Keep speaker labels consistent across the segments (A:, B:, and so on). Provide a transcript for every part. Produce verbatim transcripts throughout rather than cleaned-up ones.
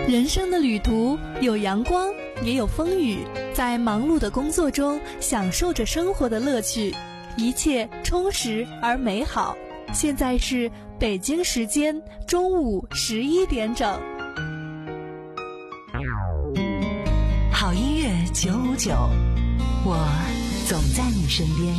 A: 人生的旅途有阳光，也有风雨，在忙碌的工作中享受着生活的乐趣，一切充实而美好。现在是北京时间中午十一点整。
B: 好音乐九五九，我总在你身边。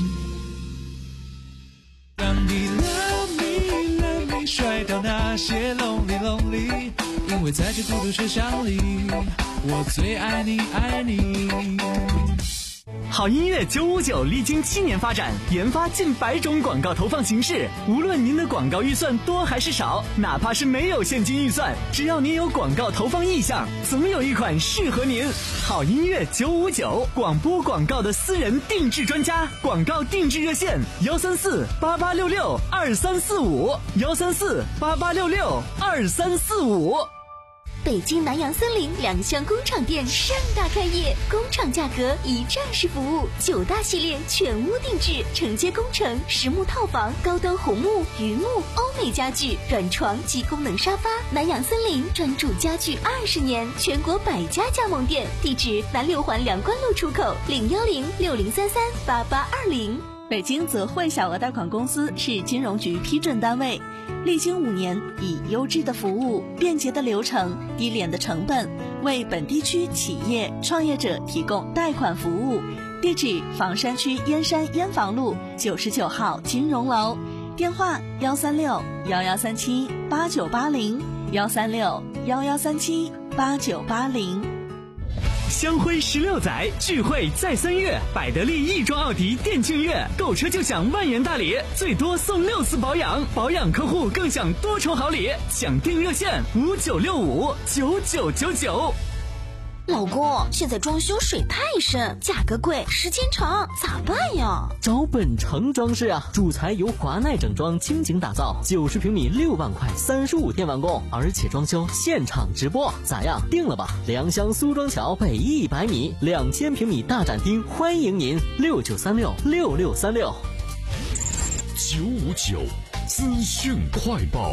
C: 让你 love me love me 甩掉那些 lonely lonely， 因为在这孤独车厢里，我最爱你爱你。
D: 好音乐九五九历经七年发展，研发近百种广告投放形式。无论您的广告预算多还是少，哪怕是没有现金预算，只要您有广告投放意向，总有一款适合您。好音乐九五九，广播广告的私人定制专家，广告定制热线：幺三四八八六六二三四五，幺三四八八六六二三四五。
E: 北京南洋森林两厢工厂店盛大开业，工厂价格一站式服务，九大系列全屋定制，承接工程、实木套房、高端红木、榆木、欧美家具、软床及功能沙发。南洋森林专注家具二十年，全国百家加盟店，地址南六环梁关路出口，零幺零六零三三八八二零。
A: 北京泽惠小额贷款公司是金融局批准单位，历经五年，以优质的服务、便捷的流程、低廉的成本，为本地区企业创业者提供贷款服务。地址：房山区燕山燕房路九十九号金融楼，电话：幺三六幺幺三七八九八零，幺三六幺幺三七八九八零。
D: 香辉十六载，聚会在三月，百得利亦庄奥迪店庆月，购车就享万元大礼，最多送六次保养，保养客户更享多重好礼。想订热线：五九六五九九九九。
E: 老公，现在装修水太深，价格贵，时间长，咋办呀？
F: 找本城装饰啊，主材由华奈整装倾情打造，九十平米六万块，三十五天完工，而且装修现场直播，咋样？定了吧？良乡苏庄桥北一百米，两千平米大展厅，欢迎您，六九三六六六三六。
G: 九五九资讯快报。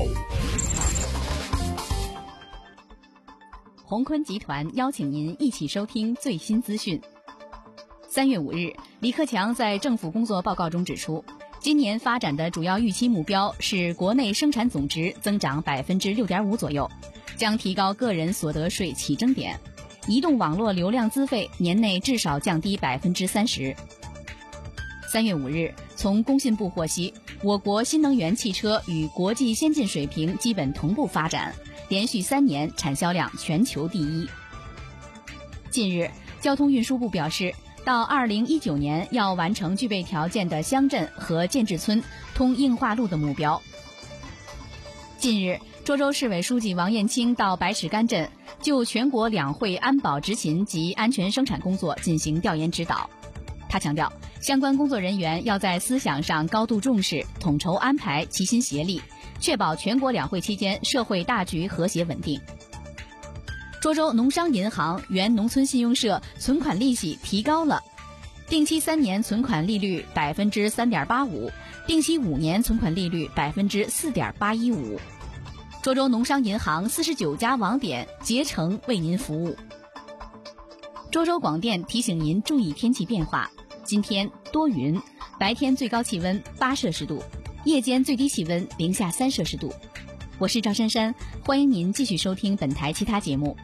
H: 鸿坤集团邀请您一起收听最新资讯。三月五日，李克强在政府工作报告中指出，今年发展的主要预期目标是国内生产总值增长百分之六点五左右，将提高个人所得税起征点，移动网络流量资费年内至少降低百分之三十。三月五日，从工信部获悉，我国新能源汽车与国际先进水平基本同步发展，连续三年产销量全球第一。近日，交通运输部表示，到二零一九年要完成具备条件的乡镇和建制村通硬化路的目标。近日，涿州市委书记王艳清到百尺竿镇，就全国两会安保执勤及安全生产工作进行调研指导。他强调，相关工作人员要在思想上高度重视，统筹安排，齐心协力，确保全国两会期间社会大局和谐稳定。涿州农商银行原农村信用社存款利息提高了，定期三年存款利率百分之三点八五，定期五年存款利率百分之四点八一五。涿州农商银行四十九家网点竭诚为您服务。涿州广电提醒您注意天气变化，今天多云，白天最高气温八摄氏度，夜间最低气温零下三摄氏度。我是赵珊珊，欢迎您继续收听本台其他节目。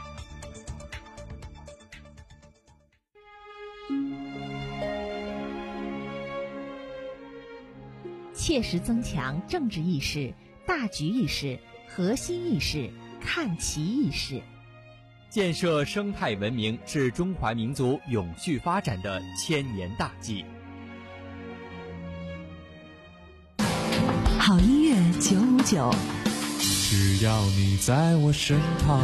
I: 切实增强政治意识、大局意识、核心意识、看齐意识，
J: 建设生态文明是中华民族永续发展的千年大计。
B: 好音乐九五九，
C: 只要你在我身旁。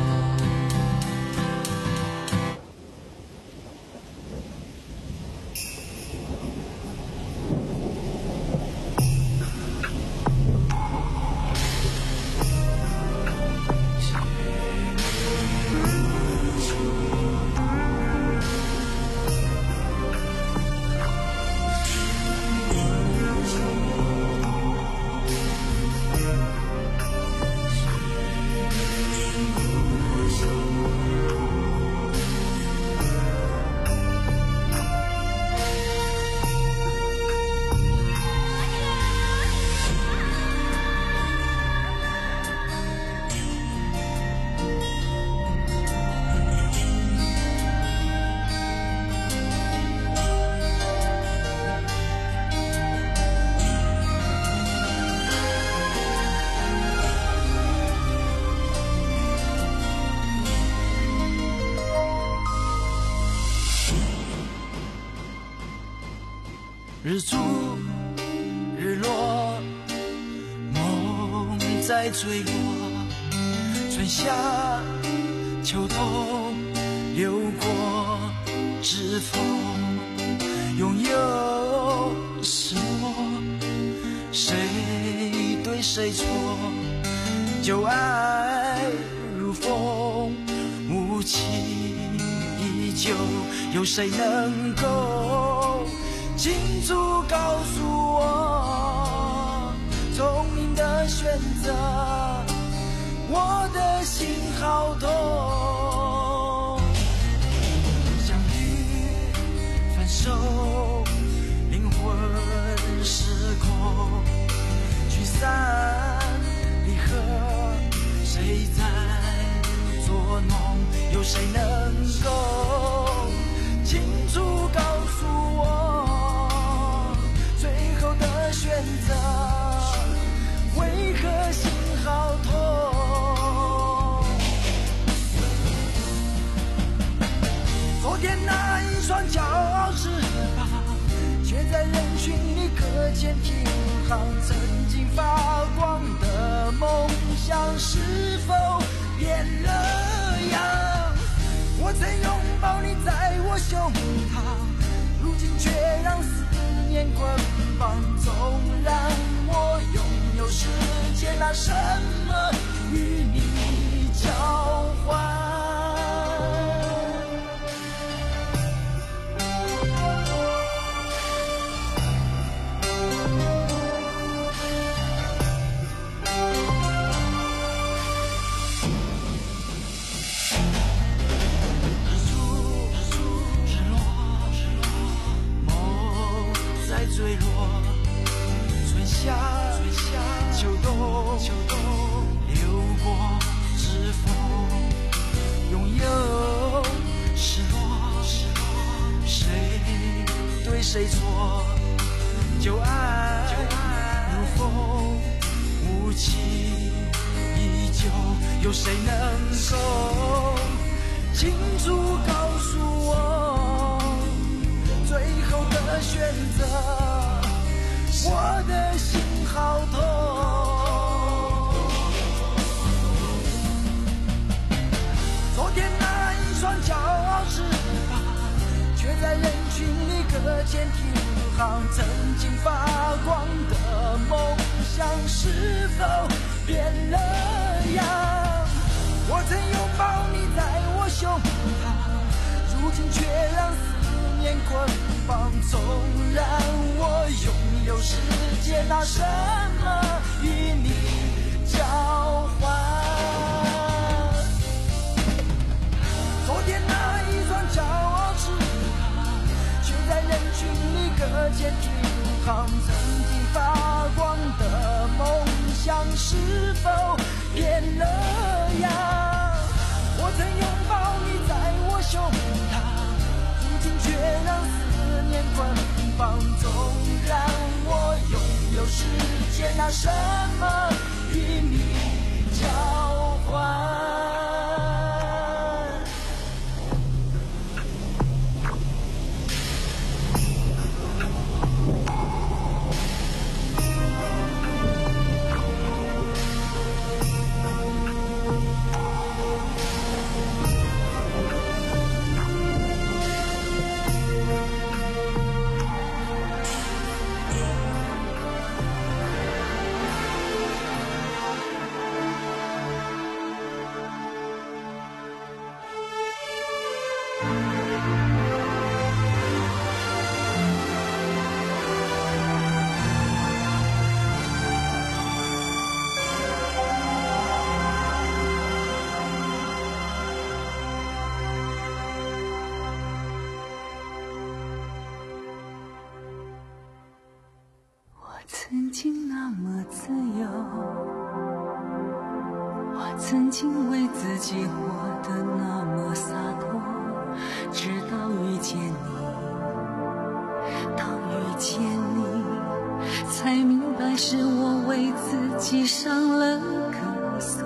K: 日出日落，梦在坠落，春夏秋冬流过指缝，拥有失落，谁对谁错，旧爱如风，无情依旧，有谁能够清楚告诉我聪明的选择？我的心好痛，相遇分手，灵魂失控，聚散离合，谁在作弄？有谁能够清楚告诉我最后的选择？为何心好痛？昨天那一双骄傲翅膀，却在人群里搁浅停航。曾经发光的梦想，是否变了样？我曾拥抱你在我胸膛，如今却让思念捆绑。纵然我拥有世界，拿什么与你交换？坠落，春夏秋冬流过指缝，拥有失落，谁对谁错？旧爱如风，无情依旧，有谁能够清楚告诉我最后的选择？我的心好痛，昨天那一双骄傲翅膀，却在人群里搁浅停航。曾经发光的梦想，是否变了样？我曾拥抱你在我胸膛，如今却让思念捆绑。纵然我拥有世界，拿什么与你交换？昨天那一双骄傲翅膀，却在人群里搁浅停航。曾经发光的梦想，是否变了样？我曾拥抱你在我胸膛，如今却让思念捆绑。纵然我拥有世界，拿什么与你交换？
L: 曾经那么自由，我曾经为自己活得那么洒脱，直到遇见你，当遇见你，才明白是我为自己上了个锁。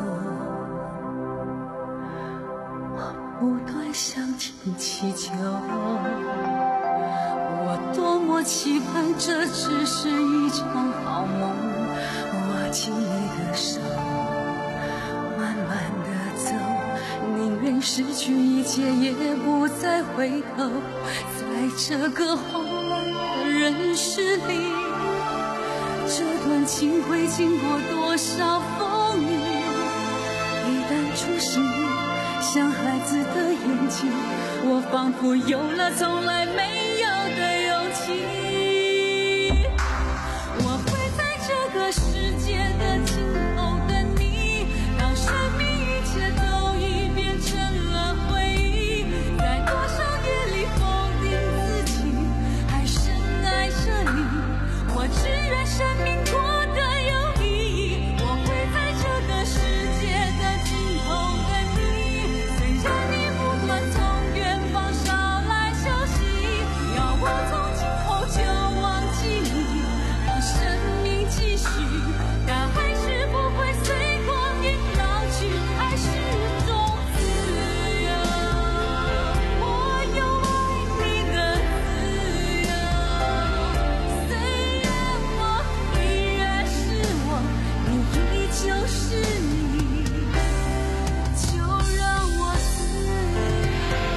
L: 我不断向天祈求，我多么多期盼，这只是一场好梦。握紧你的手，慢慢地走，宁愿失去一切，也不再回头。在这个慌乱的人世里，这段情会经过多少风雨？一旦出现像孩子的眼睛，我仿佛有了从来没有的勇气。我会在这个世界的尽头等你，当生命一切都已变成了回忆，在多少夜里否定自己，还深爱着你。我只愿生命过得有意义。我会在这个世界的尽头等你，虽然你不断从远方捎来消息，要我从今后就忘记你，让生命继续，但还是不会随光阴老去，还是种自由。我有爱你的自由，虽然我依然是我，你依旧是你，就让我自由。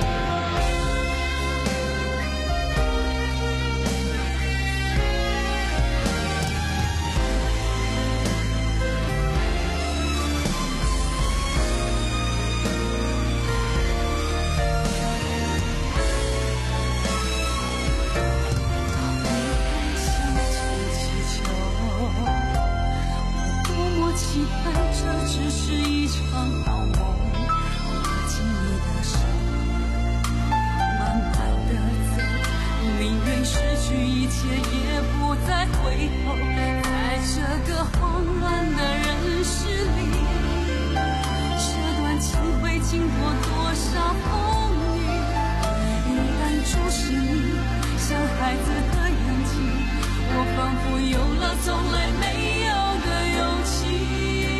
L: 我多么期盼，这只是一场好梦。握紧你的手，慢慢地走，宁愿失去一切，也不再回头。在这个慌乱的人世里，这段情会经过多少风雨？一旦注视你，像孩子的眼睛，我仿佛有了从来没有的勇气。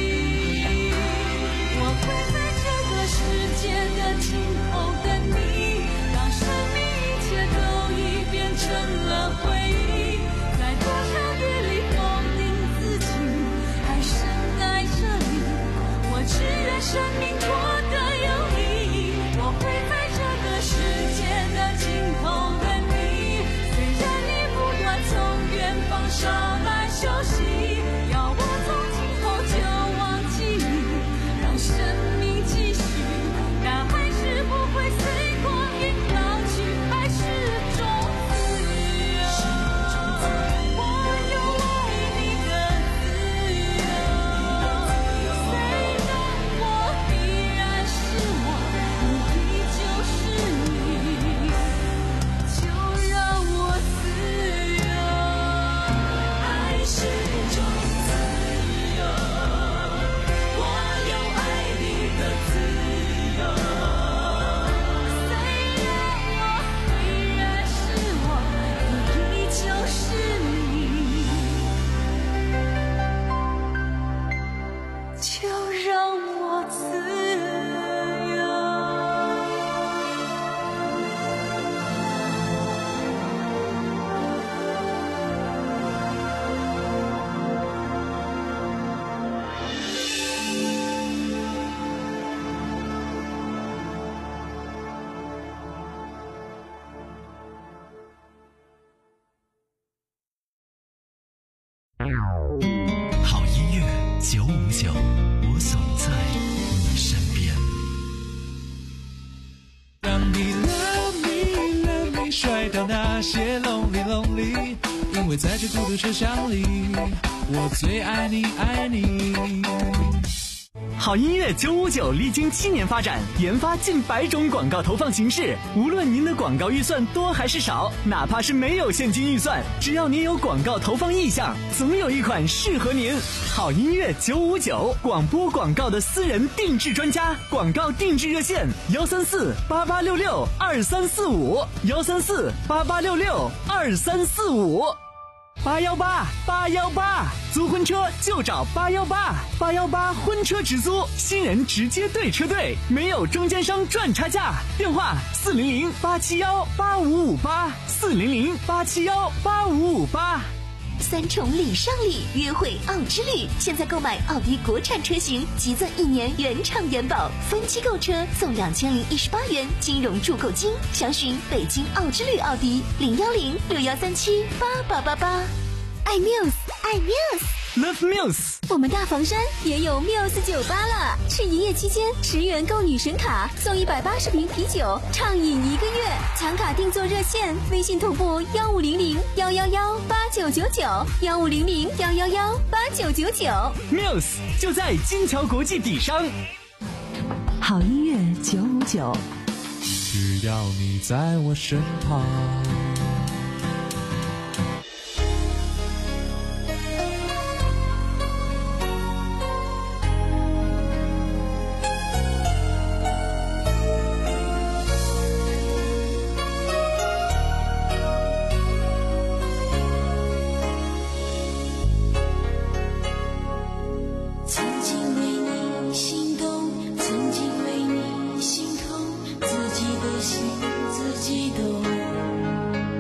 L: 我会在这个世界的尽头等你，当生命一切都已变成了回忆，在多少夜里否定自己，还深爱着你。我只愿生命过得有意义。我会在这个世界的尽头等你，虽然你不断从远方捎来消息，要我从今后就忘记你，让生命继续，但还是不会随光阴老去，还是种自由。我有爱你的自由，虽然我依然是我，你依旧是你，就让我自由。爱是种自由，我有爱你的自由，虽然我依然是我，你依旧是你，就让我自由。
G: 好音乐九五九，我总在你身边。
C: 让你 love me love me 甩掉那些 lonely lonely， 因为在这孤独车厢里，我最爱你爱你。
D: 好音乐九五九历经七年发展，研发近百种广告投放形式。无论您的广告预算多还是少，哪怕是没有现金预算，只要您有广告投放意向，总有一款适合您。好音乐九五九，广播广告的私人定制专家，广告定制热线：幺三四八八六六二三四五，幺三四八八六六二三四五。 八幺八八幺八，租婚车就找八幺八八幺八婚车直租，新人直接对车队，没有中间商赚差价。电话四零零八七幺八五五八，四零零八七幺八五五八。
E: 三重礼上礼，约会奥之旅。现在购买奥迪国产车型，即赠一年原厂原保，分期购车送两千零一十八元金融助购金。详询北京奥之旅奥迪零幺零六幺三七八八八八。爱 Muse， 爱 Muse，Love
D: Muse。
E: 我们大房山也有 Muse 酒吧了，是营业期间十元购女神卡送一百八十瓶啤酒，畅饮一个月。抢卡定做热线，微信同步幺五零零幺幺幺八九九九，幺五零零幺幺幺八九九九。
D: Muse 就在金桥国际底商。
B: 好音乐九五九，
C: 只要你在我身旁。
L: 自己的心自己懂。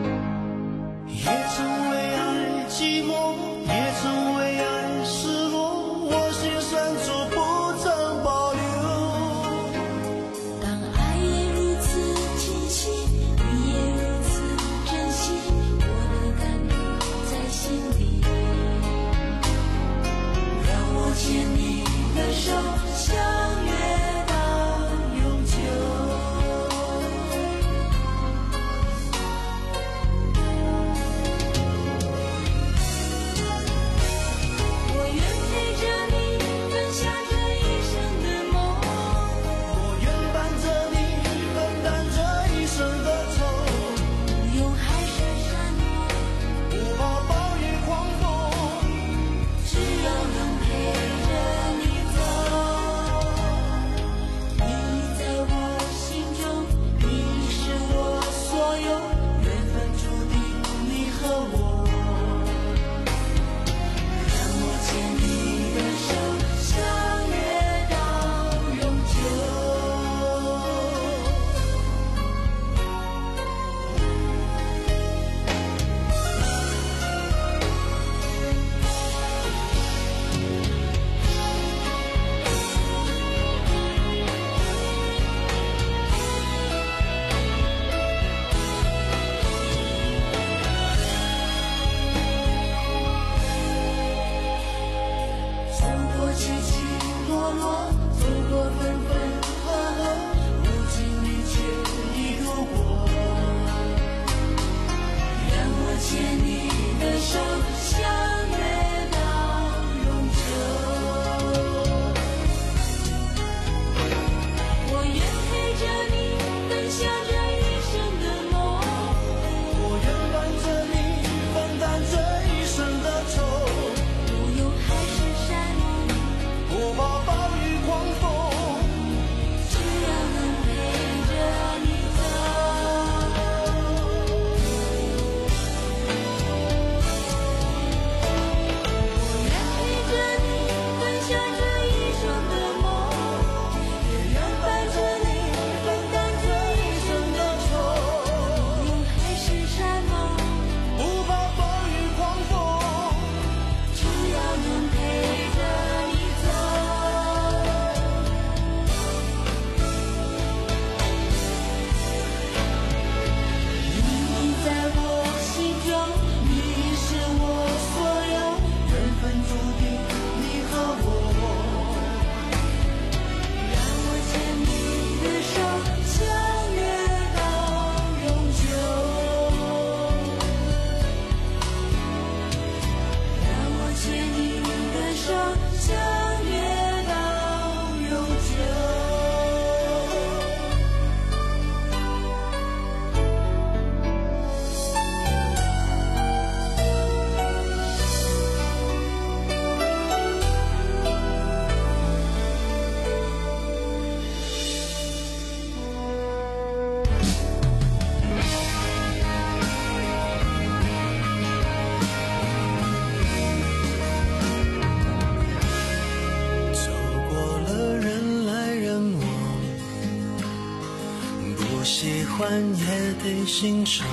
M: 喜欢也得欣赏，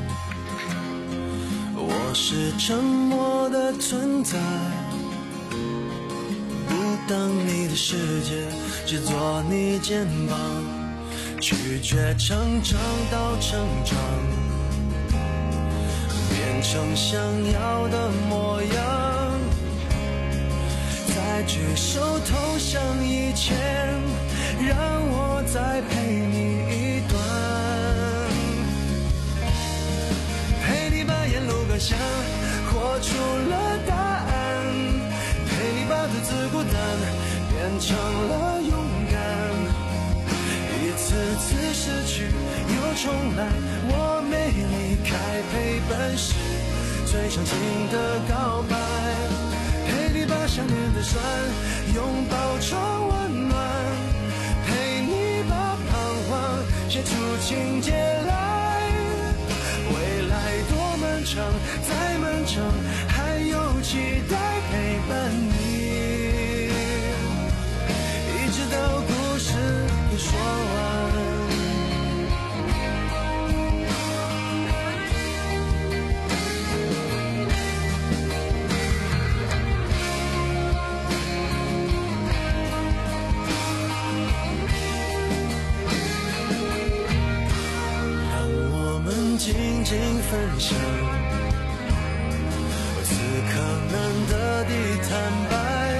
M: 我是沉默的存在，不当你的世界，只做你肩膀，拒绝成长到成长，变成想要的模样，在举手投降以前，让我再陪你一段，陪你把沿路感想活出了答案，陪你把独自孤单变成了勇敢，一次次失去又重来，我没离开陪伴时最长情的告白，陪你把想念的酸拥抱成温暖，陪你把彷徨写出情节来，未来多漫长，再漫长还有期待陪伴你，一直到故事都说完。静静分享，此刻难得的坦白，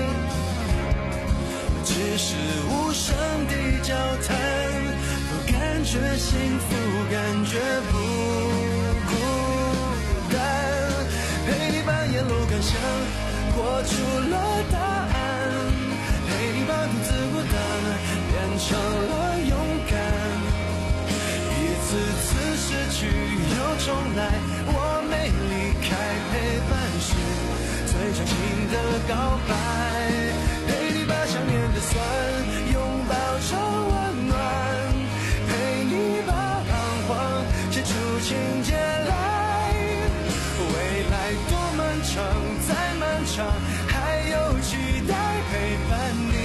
M: 只是无声的交谈，不感觉幸福，感觉不孤单，陪你把沿路感想活出了答案，陪你把独自孤单变成了勇敢，一次次失去又重来，我没离开陪伴时最长情的告白，陪你把想念的酸拥抱成温暖，陪你把彷徨写出情节来，未来多漫长，再漫长还有期待陪伴你，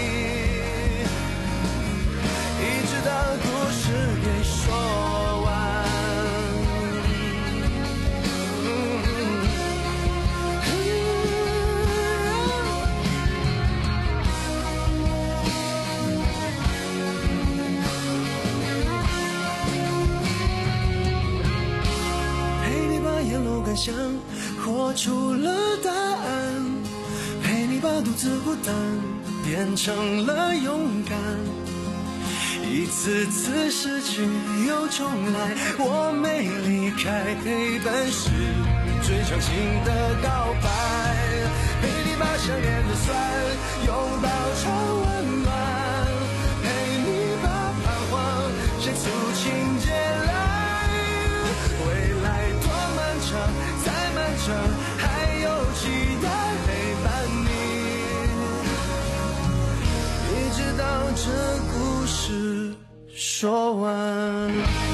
M: 一直到故事给说完。感想活出了答案，陪你把独自孤单变成了勇敢，一次次失去又重来，我没离开陪伴时最长情的告白，陪你把想念的酸拥抱成温暖，陪你把彷徨写出情节来，未来多漫长，再漫长还有期待陪伴你，一直到这故事说完。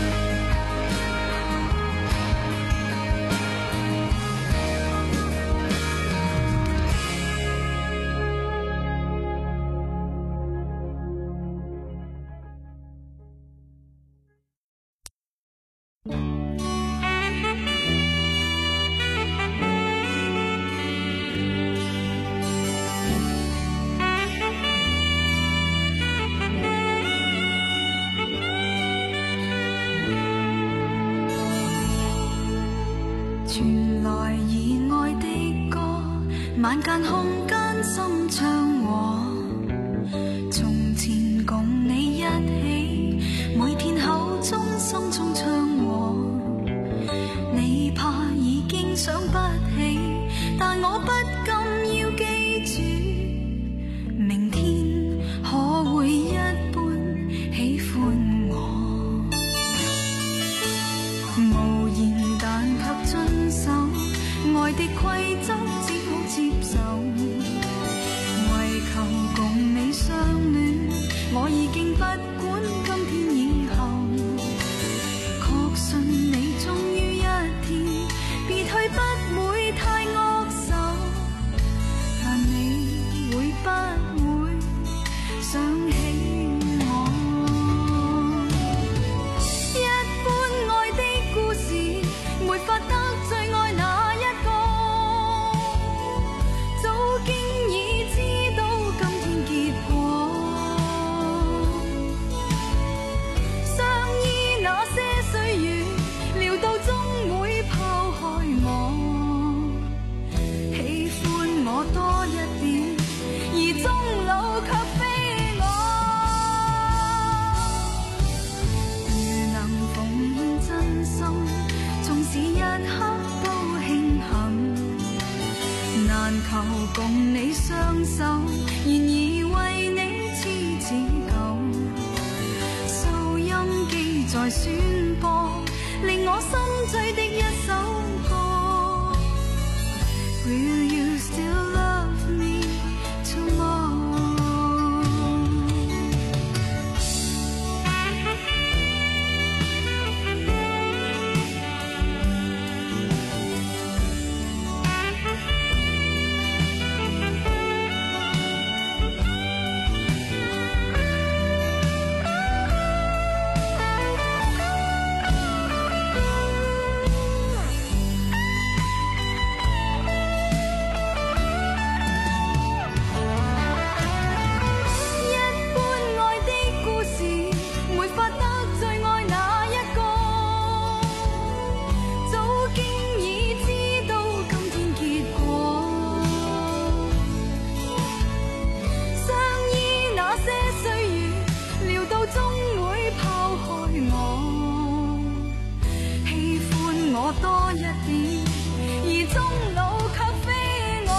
L: 晚間空間心唱和，從前共你一起，每天口中心中唱和，你怕已經想不起，但我不禁要記住，明天可會一般喜歡我，無言但卻遵守愛的規則，只好接受。 在宣播，令我心醉的一首歌。Will you still love me tomorrow？ 多一點，而終老卻非我。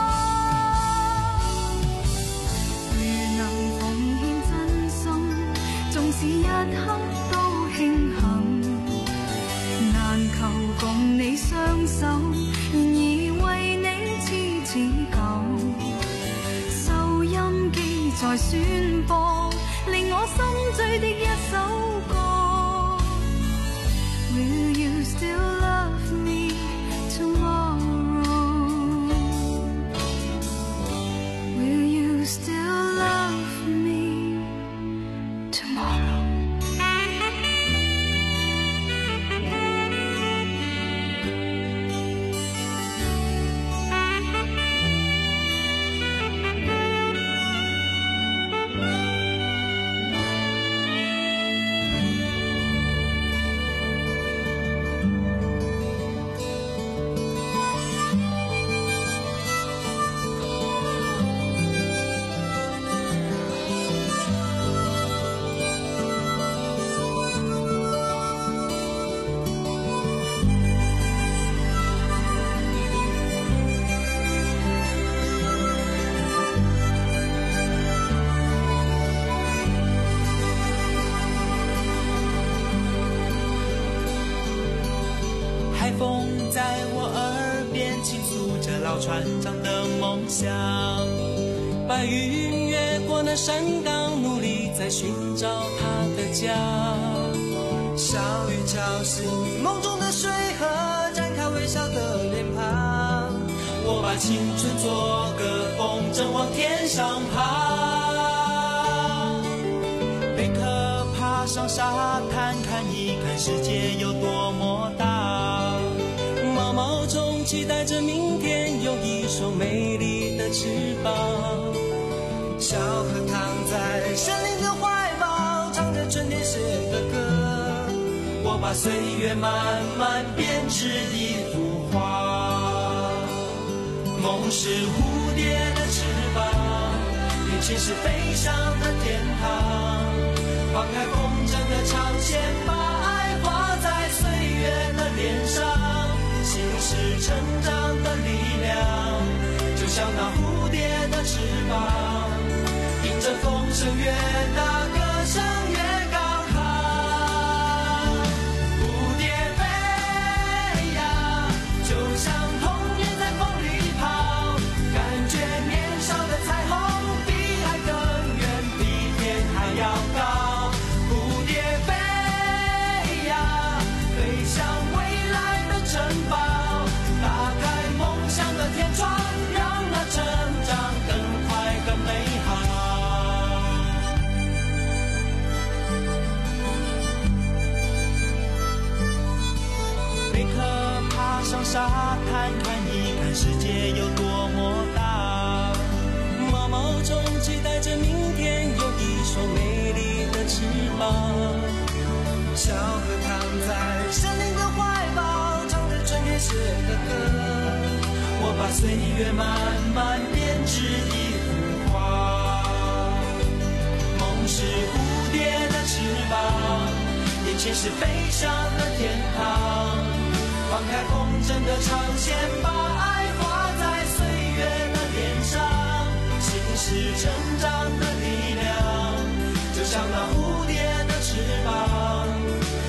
L: 如能奉獻真心，縱使一刻都慶幸，難求共你相守，然而為你痴似舊。收音機在宣播，令我心醉的一首歌。Will you still love me tomorrow? Will you still love me tomorrow?
C: 海风在我耳边倾诉着老船长的梦想，白云越过那山岗，努力在寻找他的家。
K: 小雨敲醒梦中的水河，展开微笑的脸庞。
C: 我把青春做个风筝往天上爬，贝壳爬上沙滩，看一看世界有多么大。毛毛虫期待着明天有一双美丽的翅膀。
K: 小河躺在森林的怀抱，唱着春天写的歌。
C: 我把岁月慢慢编织一幅画。梦是蝴蝶的翅膀，年轻是飞翔的天堂。放开风筝的长线，把爱画在岁月的脸上。心是成长的力量，就像那蝴蝶的翅膀，迎着风声越大，歌声越高亢。蝴蝶飞呀，就像童年在风里跑，感觉年少的彩虹比海更远，比天还要高。蝴蝶飞呀，飞向未来的城堡，打开梦想的天窗，让那成长更快更美好。贝壳爬上沙滩，看一看世界有多么大。毛毛虫期待着明天有一双美丽的翅膀。
K: 小河躺在森林的怀抱，唱着春天写的歌。
C: 我把岁月慢慢编织一幅画。梦是蝴蝶的翅膀，年轻是飞翔的天堂。放开风筝的长线，把爱画在岁月的脸上。心是成长的力量，就像那蝴蝶的翅膀，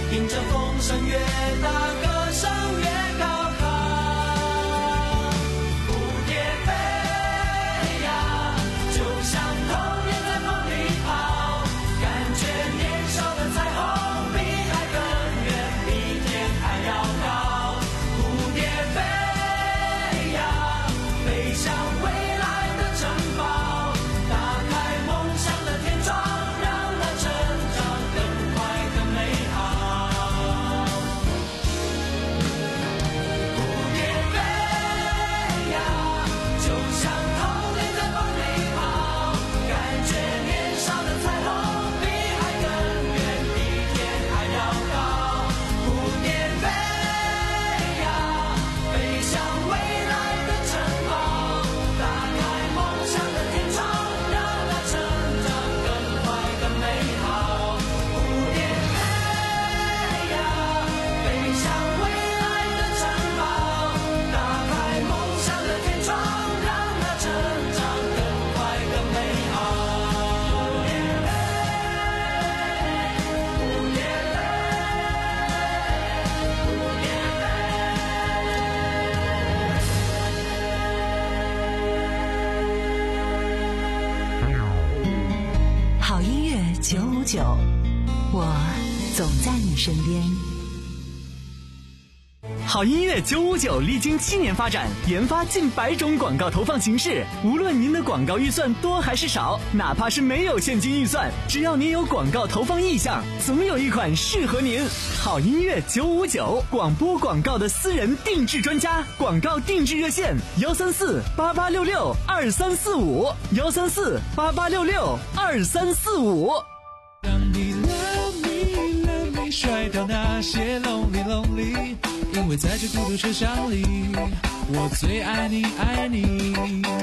B: 五九，我总在你身边。
D: 好音乐九五九历经七年发展，研发近百种广告投放形式。无论您的广告预算多还是少，哪怕是没有现金预算，只要您有广告投放意向，总有一款适合您。好音乐九五九，广播广告的私人定制专家，广告定制热线：幺三四八八六六二三四五，幺三四八八六六二三四五。
C: 让你 love me love me， 甩掉那些 lonely lonely。因为在这孤独车厢里，我最爱你爱你。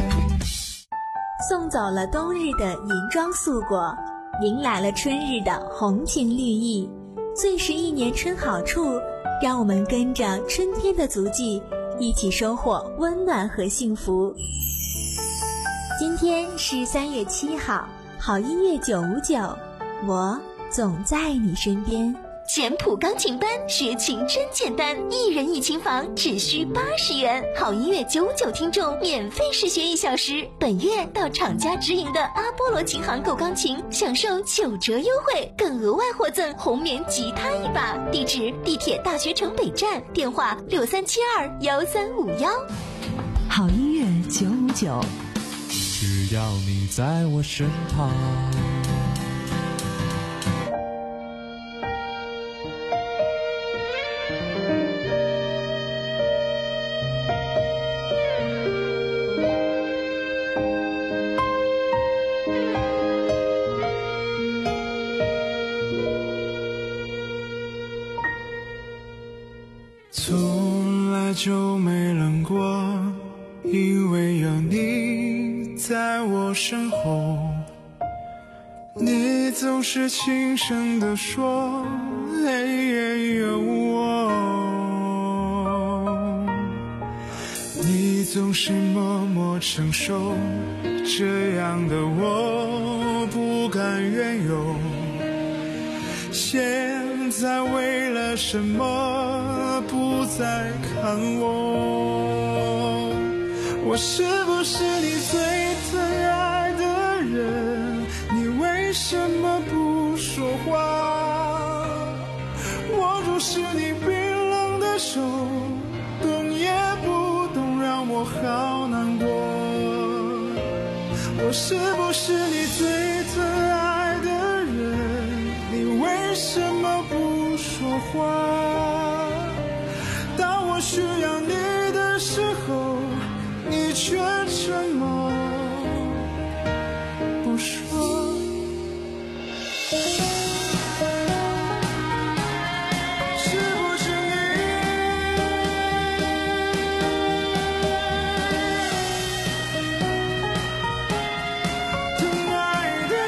E: 送走了冬日的银装素裹，迎来了春日的红情绿意。最是一年春好处，让我们跟着春天的足迹，一起收获温暖和幸福。今天是三月七号，好音乐九五九，我总在你身边。简谱钢琴班，学琴真简单，一人一琴房只需八十元，好音乐九五九听众免费试学一小时。本月到厂家直营的阿波罗琴行购钢琴，享受九折优惠，更额外获赠红棉吉他一把。地址：地铁大学城北站，电话六三七二幺三五幺。
B: 好音乐九五九，
C: 只要你在我身旁。
M: 从来就没冷过，因为有你在我身后。你总是轻声地说，也有我。你总是默默承受，这样的我不甘愿有。现在为了什么不再看我？我是不是你最疼爱的人？你为什么不说话？握住是你冰冷的手，动也不动，让我好难过。我是不是你最疼爱的人？你为什么不说话？当我需要你的时候，你却沉默不说。是不是你疼爱的？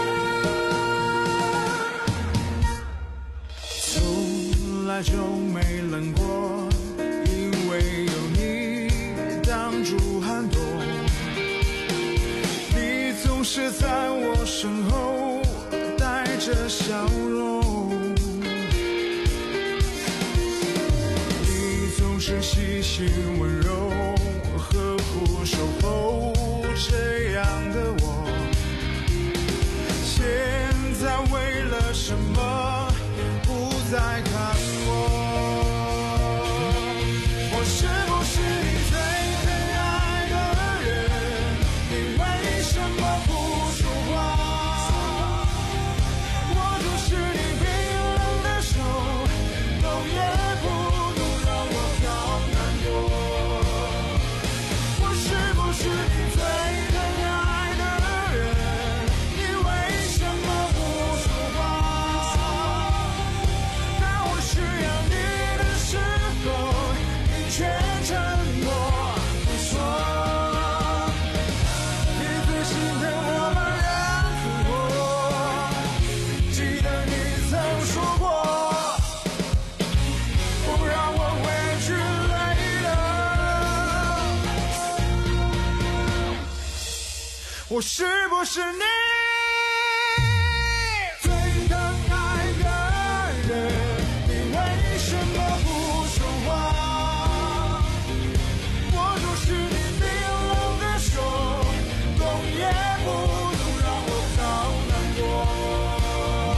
M: 从来就没冷过，因为有你挡住寒冬。你总是在我身后带着笑容，你总是细心温柔，呵护守候，这样的我，现在为了什么不再看我？我是不是你最疼爱的人？你为什么不说话？握住是你冰冷的手，动也不动，让我好难过。我是不是你最疼爱的人？你为什么不说话？当我需要你的时候，你却沉默不说。你最心疼我们两个，记得你曾说过，不让我委屈累了。我是不是你最疼爱的人？你为什么不说话？握住是你冰冷的手，动也不动，让我好难过。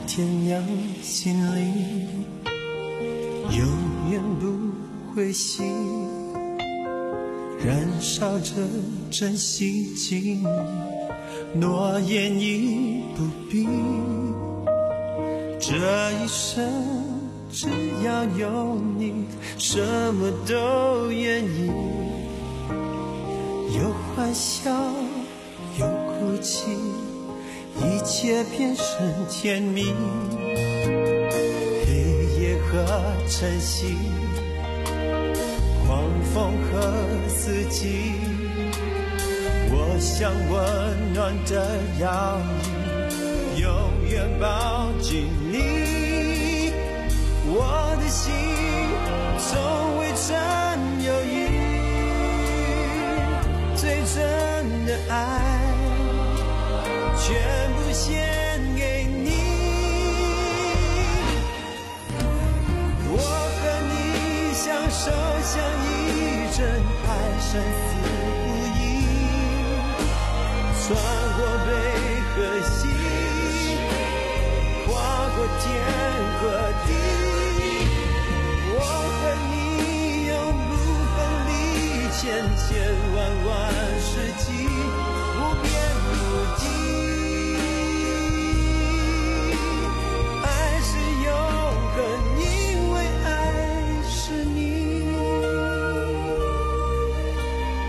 M: 天亮，心里永远不会熄，燃烧着真心经历，诺言已不必。这一生只要有你，什么都愿意，有欢笑，有哭泣，一切变成甜蜜。黑夜和晨曦，狂风和四季，我想温暖的摇椅永远抱紧你。我的心从未曾犹豫，最真的爱全部献给你。我和你相守相依，真爱生死不移，穿过北和西，跨过天和地。我和你永不分离，千千万万世纪，无边无际。爱是永恒，因为爱是你。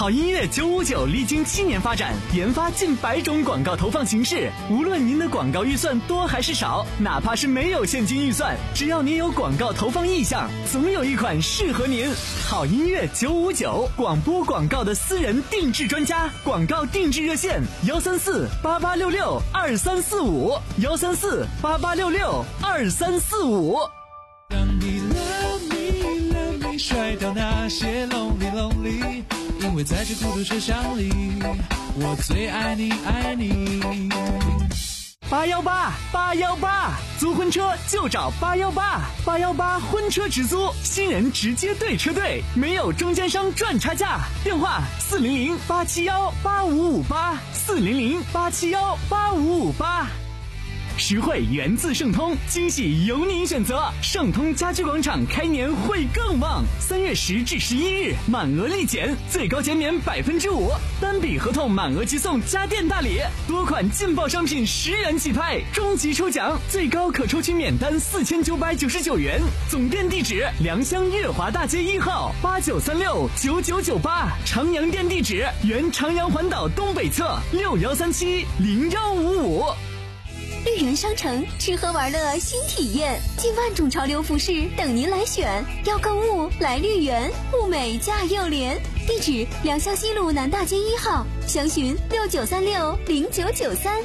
D: 好音乐九五九历经七年发展，研发近百种广告投放形式。无论您的广告预算多还是少，哪怕是没有现金预算，只要您有广告投放意向，总有一款适合您。好音乐九五九，广播广告的私人定制专家，广告定制热线：幺三四八八六六二三四五，幺三四八八六六二三四五。
C: 让你 love me love me 甩掉那些 lonely lonely， 因为在这孤独车厢里，我最爱你爱你。
D: 八幺八八幺八，租婚车就找八幺八，八幺八婚车直租，新人直接对车队，没有中间商赚差价。电话四零零八七幺八五五八，四零零八七幺八五五八。实惠源自盛通，惊喜由您选择。盛通家居广场开年会更旺，三月十至十一日满额立减，最高减免百分之五，单笔合同满额即送家电大礼，多款劲爆商品十元起拍，终极抽奖最高可抽取免单四千九百九十九元。总店地址：良乡悦华大街一号八九三六九九九八，长阳店地址：原长阳环岛东北侧六幺三七零幺五五。
E: 绿园商城吃喝玩乐新体验，近万种潮流服饰等您来选。要购物来绿园，物美价又廉。地址：良乡西路南大街一号，详询六九三六零九九三。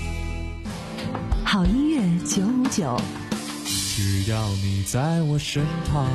B: 好音乐九五九，
C: 只要你在我身旁。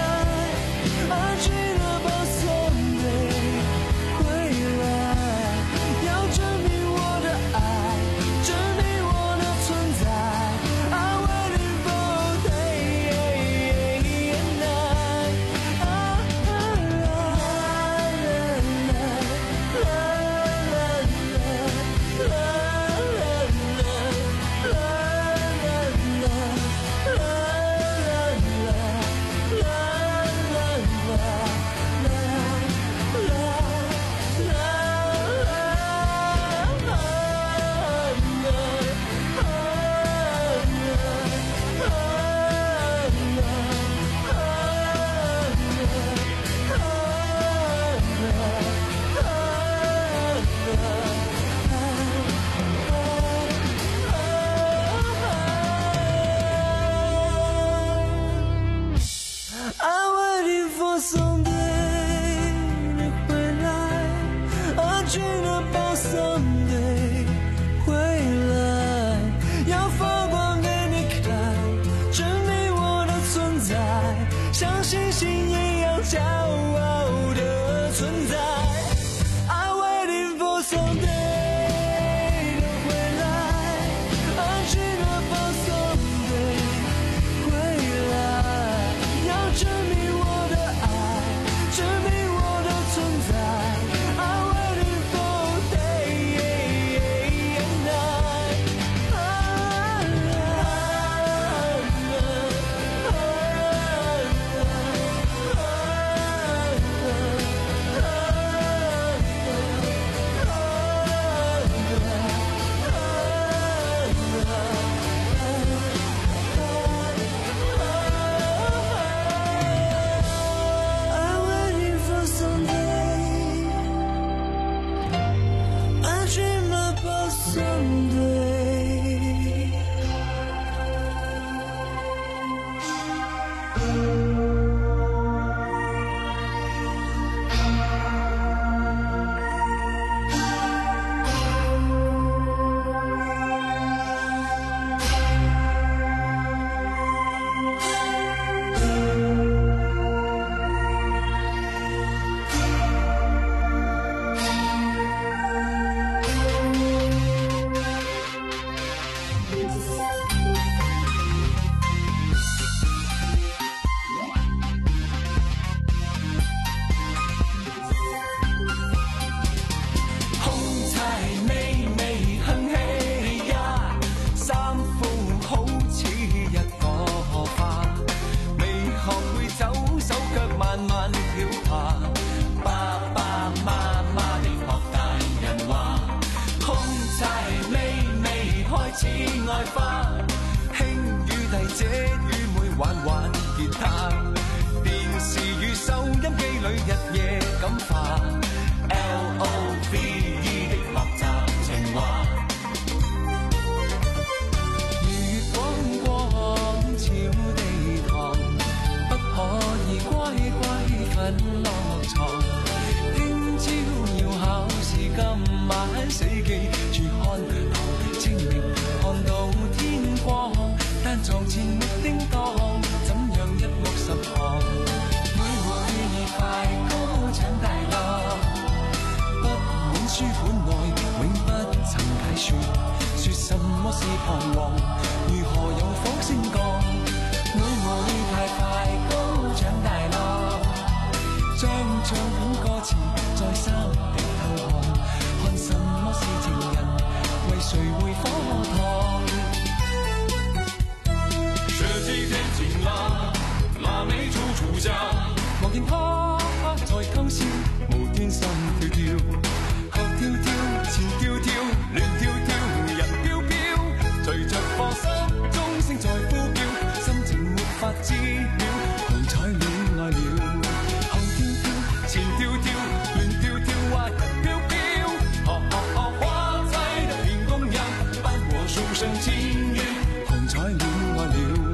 C: 回来。 感化 L O V E 的學習情話。月光光照地堂，不可以乖乖瞓落床。聽朝要考試，今晚死記住看圖，清明看到天光，但床前沒叮當，怎樣一目十行？妹妹已快高長大啦，不滿書本內永不曾解說，說什麼是彷徨，如何有火星降？妹妹太快高長大啦，將唱片歌詞再三地偷看，看什麼是情人，為誰會火燙？這幾天晴朗，臘味處處香，望見他在偷笑，無端心跳跳，後跳跳，前跳跳，亂跳跳，人飄飄，隨着課室鐘聲在呼叫，心情沒法知曉，紅彩戀愛了，後跳跳，前跳跳，亂跳跳，話人飄飄，學學學花猜的天公人，伴我數聲情願，紅彩戀愛了。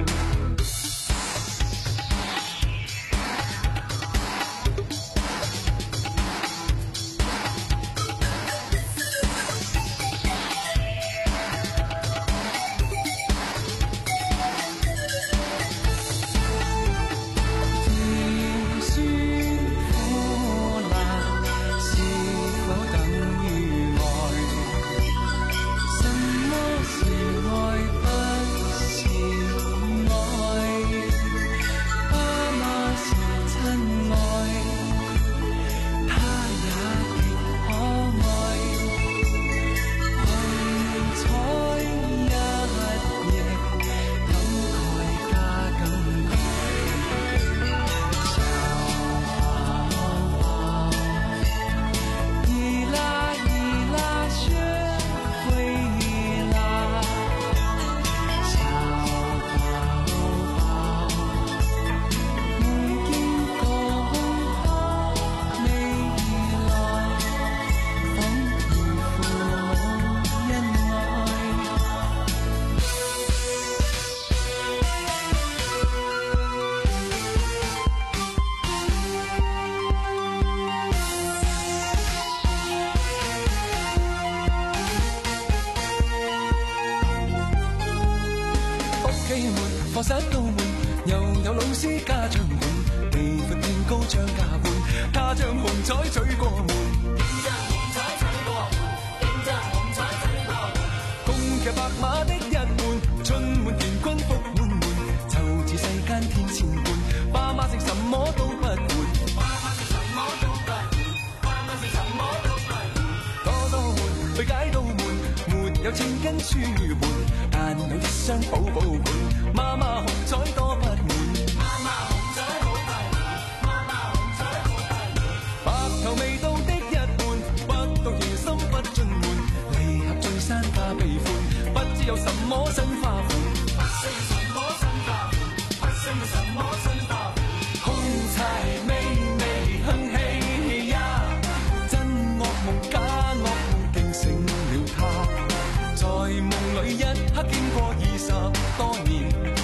C: 課室到滿，又有老師家長們，地闊天高將價換，他將紅彩取過門，點將紅彩取過門，點將紅彩取過門，共騎白馬的一門，春滿田軍福滿門，就似世間天千般，爸媽食什麼都不換，爸媽食什麼都不換，爸媽食什麼都不換，多多換去解到門，沒有錢跟書換，但有一雙寶寶盤。媽媽紅彩多不滿，媽媽紅彩好不滿，媽媽紅彩好不滿。白頭未到的一半，不到夜深不進門，離合聚散花悲歡，不知有什麼新花款，不識什麼新花款，不識什麼新花款。空柴微微哼氣呀，真惡夢假惡夢驚醒了他，在夢裏一刻經過二十多年。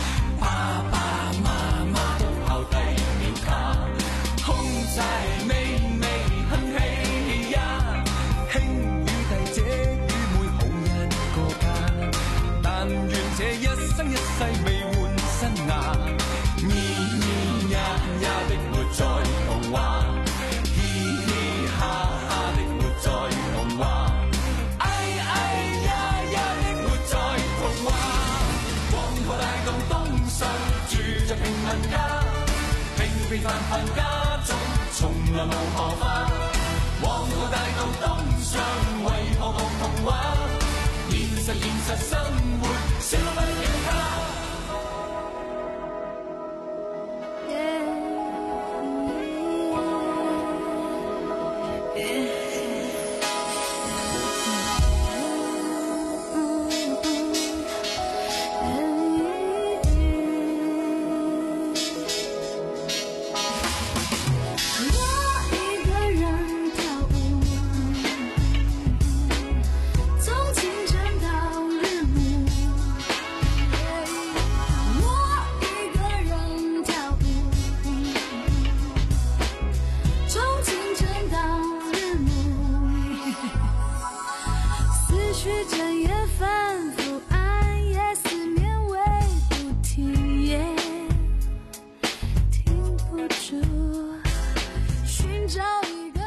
C: 一世未換新牙，咿咿呀呀的活在童話，嘻嘻哈哈的活在童話，哎哎呀呀的活在童話。黃河大道東上住着平民家，平平凡凡家中從來無荷花。黃河大道東上為何無童話？現實現實生活。